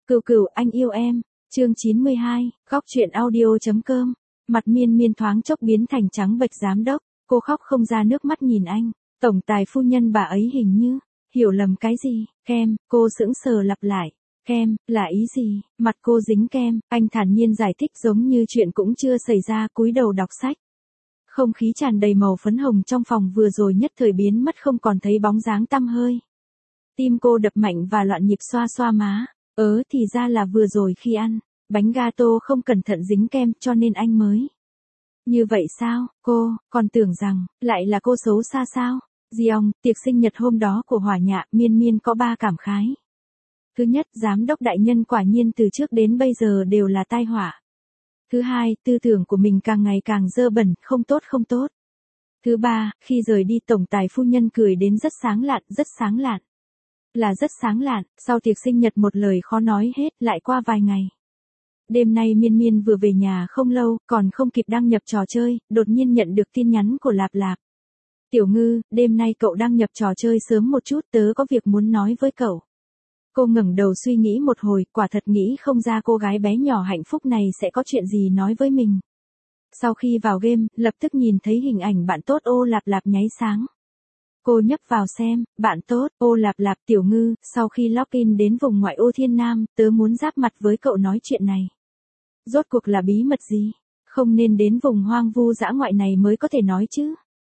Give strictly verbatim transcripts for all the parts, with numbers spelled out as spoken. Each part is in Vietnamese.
Cừu cừu anh yêu em, chương chín mươi hai, khóc chuyện audio.com, mặt Miên Miên thoáng chốc biến thành trắng bệch giám đốc, cô khóc không ra nước mắt nhìn anh, tổng tài phu nhân bà ấy hình như, hiểu lầm cái gì, kem, cô sững sờ lặp lại, kem, là ý gì, mặt cô dính kem, anh thản nhiên giải thích giống như chuyện cũng chưa xảy ra cúi đầu đọc sách. Không khí tràn đầy màu phấn hồng trong phòng vừa rồi nhất thời biến mất không còn thấy bóng dáng tăm hơi. Tim cô đập mạnh và loạn nhịp xoa xoa má. Ớ thì ra là vừa rồi khi ăn, bánh gato không cẩn thận dính kem cho nên anh mới. Như vậy sao, cô, còn tưởng rằng, lại là cô xấu xa sao? Giong, tiệc sinh nhật hôm đó của Hỏa Nhạ, Miên Miên có ba cảm khái. Thứ nhất, giám đốc đại nhân quả nhiên từ trước đến bây giờ đều là tai họa. Thứ hai, tư tưởng của mình càng ngày càng dơ bẩn, không tốt không tốt. Thứ ba, khi rời đi tổng tài phu nhân cười đến rất sáng lạn, rất sáng lạn. Là rất sáng lạn, sau tiệc sinh nhật một lời khó nói hết, lại qua vài ngày. Đêm nay Miên Miên vừa về nhà không lâu, còn không kịp đăng nhập trò chơi, đột nhiên nhận được tin nhắn của Lạp Lạp. Tiểu Ngư, đêm nay cậu đăng nhập trò chơi sớm một chút, tớ có việc muốn nói với cậu. Cô ngẩng đầu suy nghĩ một hồi, quả thật nghĩ không ra cô gái bé nhỏ hạnh phúc này sẽ có chuyện gì nói với mình. Sau khi vào game, lập tức nhìn thấy hình ảnh bạn tốt ô Lạp Lạp nháy sáng. Cô nhấp vào xem, bạn tốt, ô Lạp Lạp Tiểu Ngư, sau khi login đến vùng ngoại ô Thiên Nam, tớ muốn giáp mặt với cậu nói chuyện này. Rốt cuộc là bí mật gì? Không nên đến vùng hoang vu dã ngoại này mới có thể nói chứ.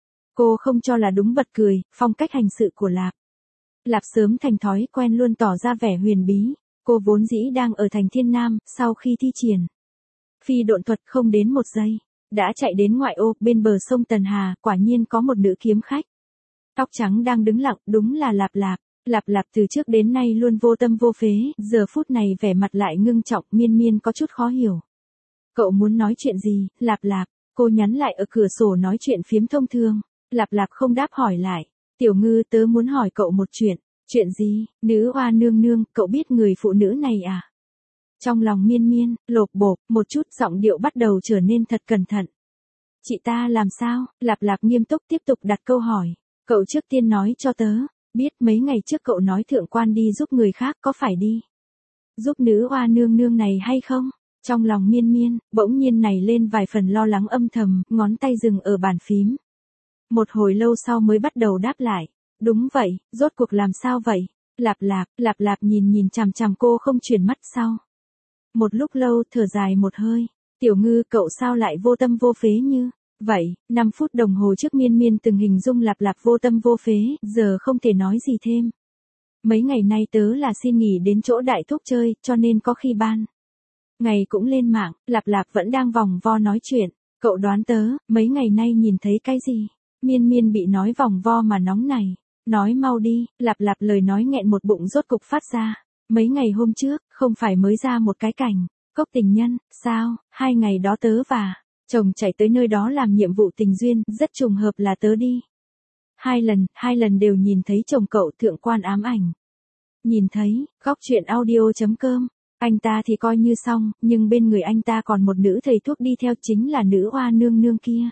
Cô không cho là đúng bật cười, phong cách hành sự của Lạp. Lạp sớm thành thói quen luôn tỏ ra vẻ huyền bí, cô vốn dĩ đang ở thành Thiên Nam, sau khi thi triển phi độn thuật không đến một giây, đã chạy đến ngoại ô, bên bờ sông Tần Hà, quả nhiên có một nữ kiếm khách. Tóc trắng đang đứng lặng, đúng là Lạp Lạp. Lạp Lạp từ trước đến nay luôn vô tâm vô phế, giờ phút này vẻ mặt lại ngưng trọng, Miên Miên có chút khó hiểu. Cậu muốn nói chuyện gì, Lạp Lạp? Cô nhắn lại ở cửa sổ nói chuyện phiếm thông thường. Lạp Lạp không đáp hỏi lại. Tiểu Ngư, tớ muốn hỏi cậu một chuyện. Chuyện gì? Nữ oa nương nương, cậu biết người phụ nữ này à? Trong lòng Miên Miên, lộp bộp, một chút giọng điệu bắt đầu trở nên thật cẩn thận. Chị ta làm sao? Lạp Lạp nghiêm túc tiếp tục đặt câu hỏi. Cậu trước tiên nói cho tớ, biết mấy ngày trước cậu nói thượng quan đi giúp người khác có phải đi giúp nữ oa nương nương này hay không? Trong lòng Miên Miên, bỗng nhiên nảy lên vài phần lo lắng âm thầm, ngón tay dừng ở bàn phím. Một hồi lâu sau mới bắt đầu đáp lại. Đúng vậy, rốt cuộc làm sao vậy? Lạp Lạp, Lạp Lạp nhìn nhìn chằm chằm cô không chuyển mắt sau. Một lúc lâu thở dài một hơi. Tiểu Ngư, cậu sao lại vô tâm vô phế như vậy? Năm phút đồng hồ trước Miên Miên từng hình dung Lạp Lạp vô tâm vô phế, giờ không thể nói gì thêm. Mấy ngày nay tớ là xin nghỉ đến chỗ đại thúc chơi, cho nên có khi ban ngày cũng lên mạng, Lạp Lạp vẫn đang vòng vo nói chuyện. Cậu đoán tớ, mấy ngày nay nhìn thấy cái gì? Miên Miên bị nói vòng vo mà nóng này. Nói mau đi, Lạp Lạp lời nói nghẹn một bụng rốt cục phát ra. Mấy ngày hôm trước, không phải mới ra một cái cảnh cốc tình nhân, sao? Hai ngày đó tớ và chồng chạy tới nơi đó làm nhiệm vụ tình duyên, rất trùng hợp là tớ đi. Hai lần, hai lần đều nhìn thấy chồng cậu thượng quan ám ảnh. Nhìn thấy, khóc chuyện audio.com, anh ta thì coi như xong, nhưng bên người anh ta còn một nữ thầy thuốc đi theo chính là nữ oa nương nương kia.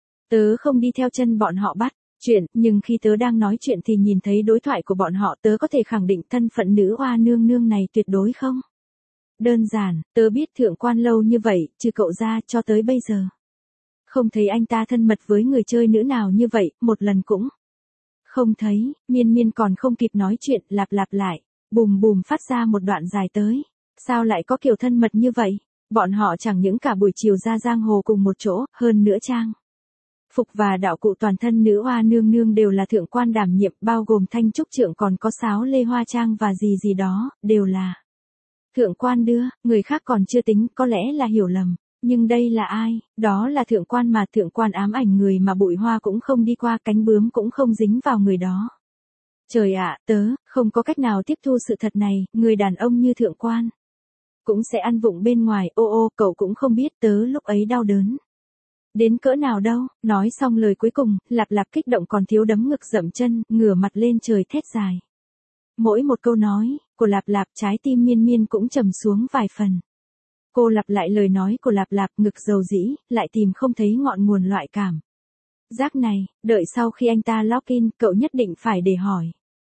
Tớ không đi theo chân bọn họ bắt chuyện, nhưng khi tớ đang nói chuyện thì nhìn thấy đối thoại của bọn họ, tớ có thể khẳng định thân phận nữ oa nương nương này tuyệt đối không. Đơn giản, tớ biết thượng quan lâu như vậy, trừ cậu ra cho tới bây giờ. Không thấy anh ta thân mật với người chơi nữ nào như vậy, một lần cũng không thấy. Miên Miên còn không kịp nói chuyện, Lạp Lạp lại, bùm bùm phát ra một đoạn dài tới. Sao lại có kiểu thân mật như vậy? Bọn họ chẳng những cả buổi chiều ra giang hồ cùng một chỗ, hơn nữa trang phục và đạo cụ toàn thân nữ oa nương nương đều là thượng quan đảm nhiệm, bao gồm thanh trúc trượng còn có sáo lê hoa trang và gì gì đó, đều là thượng quan đưa, người khác còn chưa tính, có lẽ là hiểu lầm. Nhưng đây là ai? Đó là thượng quan mà thượng quan ám ảnh, người mà bụi hoa cũng không đi qua, cánh bướm cũng không dính vào người đó. Trời ạ, tớ, không có cách nào tiếp thu sự thật này, người đàn ông như thượng quan cũng sẽ ăn vụng bên ngoài, ô ô, cậu cũng không biết tớ lúc ấy đau đớn đến cỡ nào đâu. Nói xong lời cuối cùng, Lạp Lạp kích động còn thiếu đấm ngực dậm chân, ngửa mặt lên trời thét dài. Mỗi một câu nói của Lạp Lạp, trái tim Miên Miên cũng trầm xuống vài phần. Cô lặp lại lời nói của Lạp Lạp, ngực dầu dĩ, lại tìm không thấy ngọn nguồn loại cảm giác này, đợi sau khi anh ta login, cậu nhất định phải để hỏi.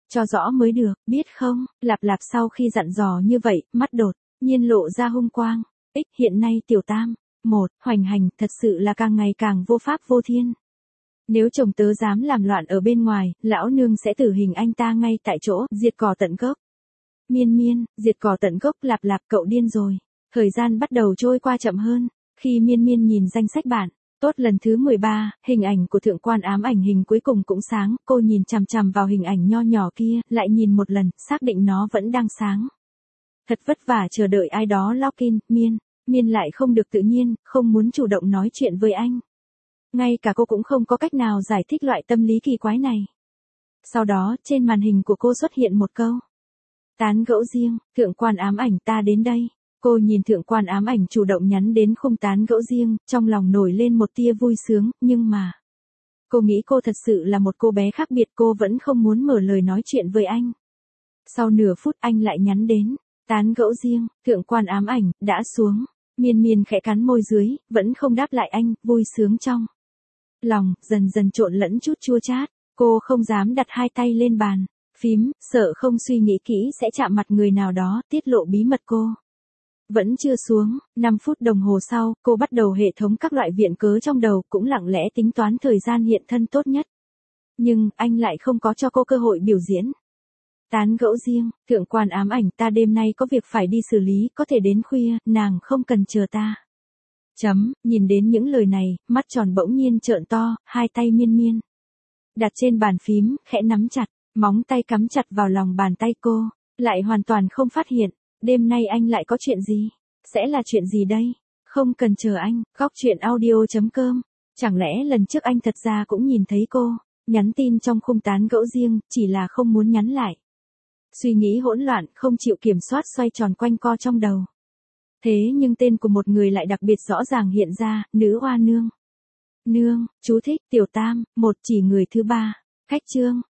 Cho rõ mới được, biết không? Lạp Lạp sau khi dặn dò như vậy, mắt đột nhiên lộ ra hung quang. Ích hiện nay tiểu tam, một, hoành hành, thật sự là càng ngày càng vô pháp vô thiên. Nếu chồng tớ dám làm loạn ở bên ngoài, lão nương sẽ tử hình anh ta ngay tại chỗ, diệt cỏ tận gốc. Miên miên, diệt cỏ tận gốc. Lạp Lạp cậu điên rồi. Thời gian bắt đầu trôi qua chậm hơn. Khi miên miên nhìn danh sách bản, tốt lần thứ mười ba, hình ảnh của thượng quan ám ảnh hình cuối cùng cũng sáng, cô nhìn chằm chằm vào hình ảnh nho nhỏ kia, lại nhìn một lần, xác định nó vẫn đang sáng. Thật vất vả chờ đợi ai đó login, miên, miên lại không được tự nhiên, không muốn chủ động nói chuyện với anh. Ngay cả cô cũng không có cách nào giải thích loại tâm lý kỳ quái này. Sau đó, trên màn hình của cô xuất hiện một câu. Tán gẫu riêng, thượng quan ám ảnh ta đến đây. Cô nhìn thượng quan ám ảnh chủ động nhắn đến khung tán gẫu riêng, trong lòng nổi lên một tia vui sướng, nhưng mà... Cô nghĩ cô thật sự là một cô bé khác biệt, cô vẫn không muốn mở lời nói chuyện với anh. Sau nửa phút anh lại nhắn đến, tán gẫu riêng, thượng quan ám ảnh, đã xuống. Miên miên khẽ cắn môi dưới, vẫn không đáp lại anh, vui sướng trong lòng, dần dần trộn lẫn chút chua chát. Cô không dám đặt hai tay lên bàn phím, sợ không suy nghĩ kỹ sẽ chạm mặt người nào đó, tiết lộ bí mật cô. Vẫn chưa xuống, năm phút đồng hồ sau, cô bắt đầu hệ thống các loại viện cớ trong đầu, cũng lặng lẽ tính toán thời gian hiện thân tốt nhất. Nhưng, anh lại không có cho cô cơ hội biểu diễn. Tán gẫu riêng, thượng quan ám ảnh, ta đêm nay có việc phải đi xử lý, có thể đến khuya, nàng không cần chờ ta. Chấm, nhìn đến những lời này, mắt tròn bỗng nhiên trợn to, hai tay miên miên. Đặt trên bàn phím, khẽ nắm chặt, móng tay cắm chặt vào lòng bàn tay cô, lại hoàn toàn không phát hiện. Đêm nay anh lại có chuyện gì? Sẽ là chuyện gì đây? Không cần chờ anh, góc chuyện audio chấm com. Chẳng lẽ lần trước anh thật ra cũng nhìn thấy cô, nhắn tin trong khung tán gẫu riêng, chỉ là không muốn nhắn lại. Suy nghĩ hỗn loạn, không chịu kiểm soát xoay tròn quanh co trong đầu. Thế nhưng tên của một người lại đặc biệt rõ ràng hiện ra, nữ oa nương. Nương, chú thích, tiểu tam, một chỉ người thứ ba. Khách chương,